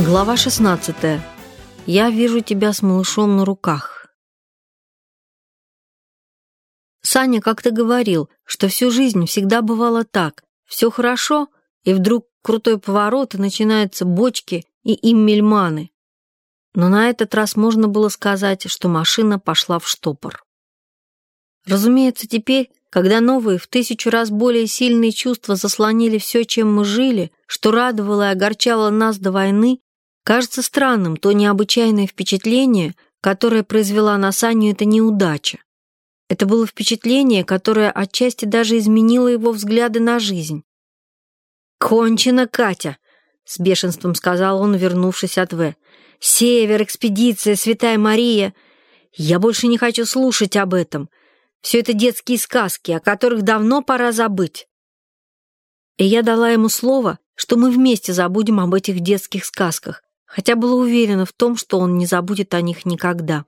Глава 16. Я вижу тебя с малышом на руках. Саня как-то говорил, что всю жизнь всегда бывало так. Все хорошо, и вдруг крутой поворот, и начинаются бочки и иммельманы. Но на этот раз можно было сказать, что машина пошла в штопор. Разумеется, теперь, когда новые, в 1000 раз более сильные чувства заслонили все, чем мы жили, что радовало и огорчало нас до войны, кажется странным то необычайное впечатление, которое произвела на Саню эта неудача. Это было впечатление, которое отчасти даже изменило его взгляды на жизнь. «Кончено, Катя!» — с бешенством сказал он, вернувшись от В. «Север, экспедиция, Святая Мария! Я больше не хочу слушать об этом. Все это детские сказки, о которых давно пора забыть». И я дала ему слово, что мы вместе забудем об этих детских сказках, хотя была уверена в том, что он не забудет о них никогда.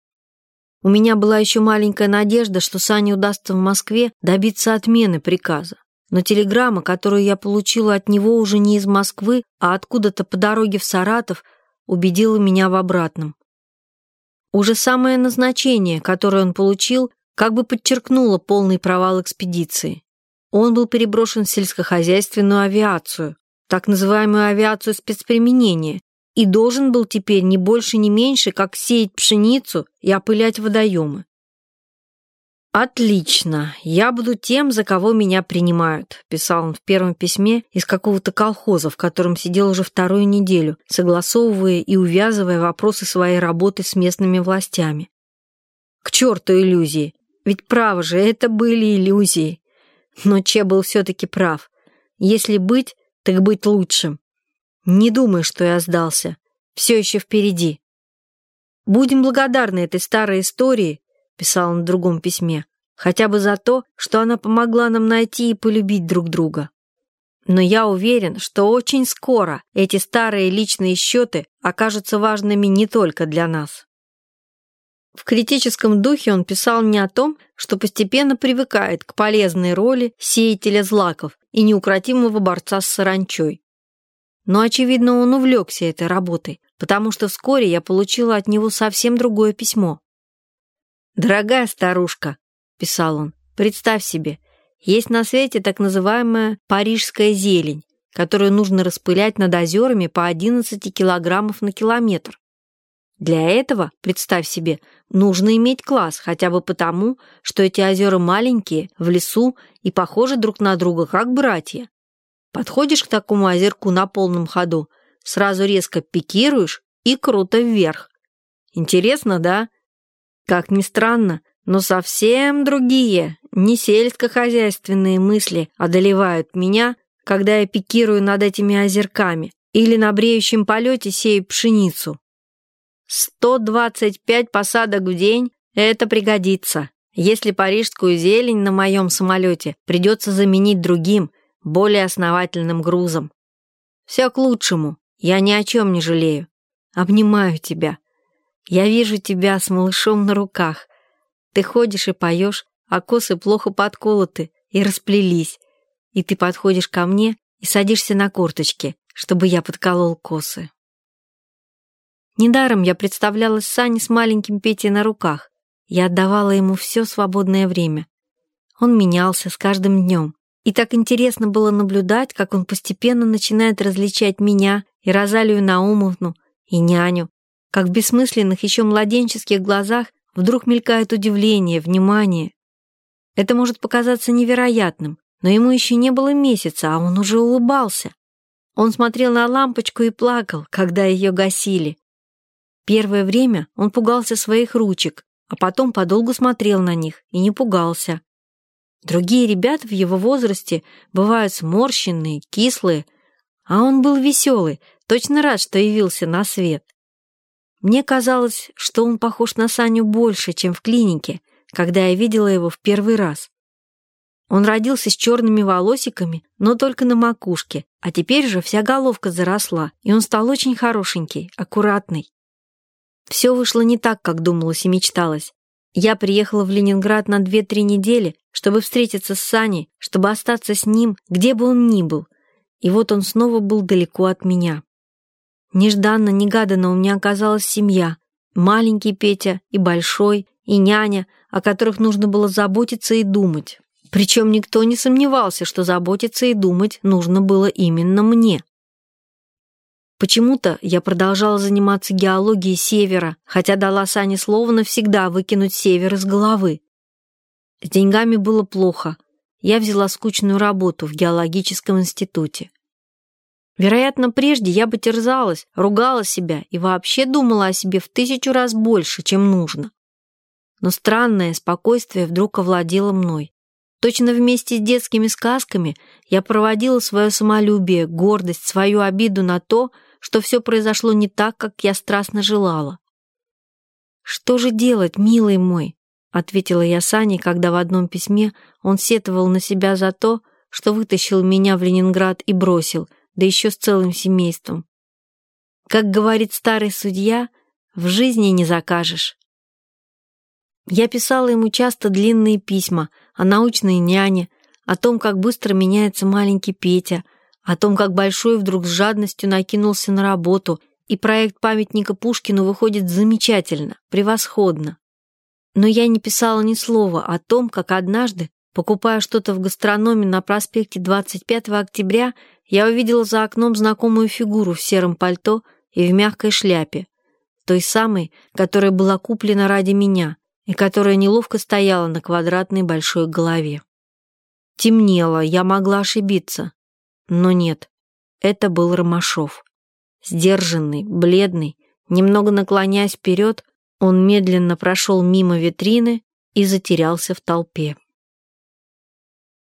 У меня была еще маленькая надежда, что Сане удастся в Москве добиться отмены приказа. Но телеграмма, которую я получила от него уже не из Москвы, а откуда-то по дороге в Саратов, убедила меня в обратном. Уже самое назначение, которое он получил, как бы подчеркнуло полный провал экспедиции. Он был переброшен в сельскохозяйственную авиацию, так называемую авиацию спецприменения, и должен был теперь не больше, не меньше, как сеять пшеницу и опылять водоемы. «Отлично, я буду тем, за кого меня принимают», писал он в первом письме из какого-то колхоза, в котором сидел уже 2-ю неделю, согласовывая и увязывая вопросы своей работы с местными властями. К черту иллюзии, ведь право же, это были иллюзии. Но Че был все-таки прав. Если быть, так быть лучшим. Не думай, что я сдался. Все еще впереди. «Будем благодарны этой старой истории», писал он в другом письме, хотя бы за то, что она помогла нам найти и полюбить друг друга. Но я уверен, что очень скоро эти старые личные счеты окажутся важными не только для нас. В критическом духе он писал мне о том, что постепенно привыкает к полезной роли сеятеля злаков и неукротимого борца с саранчой. Но, очевидно, он увлекся этой работой, потому что вскоре я получила от него совсем другое письмо. «Дорогая старушка», — писал он, — «представь себе, есть на свете так называемая парижская зелень, которую нужно распылять над озерами по 11 килограммов на километр. Для этого, представь себе, нужно иметь класс, хотя бы потому, что эти озера маленькие, в лесу и похожи друг на друга, как братья. Подходишь к такому озерку на полном ходу, сразу резко пикируешь и круто вверх. Интересно, да? Как ни странно, но совсем другие, не сельскохозяйственные мысли одолевают меня, когда я пикирую над этими озерками или на бреющем полете сею пшеницу. 125 посадок в день — это пригодится, если парижскую зелень на моем самолете придется заменить другим, более основательным грузом. Все к лучшему, я ни о чем не жалею. Обнимаю тебя. Я вижу тебя с малышом на руках. Ты ходишь и поешь, а косы плохо подколоты и расплелись. И ты подходишь ко мне и садишься на корточки, чтобы я подколол косы. Недаром я представлялась Сане с маленьким Петей на руках. Я отдавала ему все свободное время. Он менялся с каждым днем. И так интересно было наблюдать, как он постепенно начинает различать меня и Розалию Наумовну, и няню, как в бессмысленных еще младенческих глазах вдруг мелькает удивление, внимание. Это может показаться невероятным, но ему еще не было месяца, а он уже улыбался. Он смотрел на лампочку и плакал, когда ее гасили. Первое время он пугался своих ручек, а потом подолгу смотрел на них и не пугался. Другие ребята в его возрасте бывают сморщенные, кислые, а он был веселый, точно рад, что явился на свет. Мне казалось, что он похож на Саню больше, чем в клинике, когда я видела его в первый раз. Он родился с черными волосиками, но только на макушке, а теперь же вся головка заросла, и он стал очень хорошенький, аккуратный. Все вышло не так, как думалось и мечталось. Я приехала в Ленинград на 2-3 недели, чтобы встретиться с Саней, чтобы остаться с ним, где бы он ни был. И вот он снова был далеко от меня. Нежданно-негаданно у меня оказалась семья. Маленький Петя и большой, и няня, о которых нужно было заботиться и думать. Причем никто не сомневался, что заботиться и думать нужно было именно мне. Почему-то я продолжала заниматься геологией Севера, хотя дала Сане слово навсегда выкинуть Север из головы. С деньгами было плохо. Я взяла скучную работу в геологическом институте. Вероятно, прежде я бы терзалась, ругала себя и вообще думала о себе в 1000 раз больше, чем нужно. Но странное спокойствие вдруг овладело мной. Точно вместе с детскими сказками я проводила свое самолюбие, гордость, свою обиду на то, что все произошло не так, как я страстно желала. «Что же делать, милый мой?» — ответила я Сане, когда в одном письме он сетовал на себя за то, что вытащил меня в Ленинград и бросил, да еще с целым семейством. Как говорит старый судья, в жизни не закажешь. Я писала ему часто длинные письма о научной няне, о том, как быстро меняется маленький Петя, о том, как большой вдруг с жадностью накинулся на работу, и проект памятника Пушкину выходит замечательно, превосходно. Но я не писала ни слова о том, как однажды, покупая что-то в гастрономе на проспекте 25 октября, я увидела за окном знакомую фигуру в сером пальто и в мягкой шляпе, той самой, которая была куплена ради меня и которая неловко стояла на квадратной большой голове. Темнело, я могла ошибиться. Но нет, это был Ромашов. Сдержанный, бледный, немного наклоняясь вперед, он медленно прошел мимо витрины и затерялся в толпе.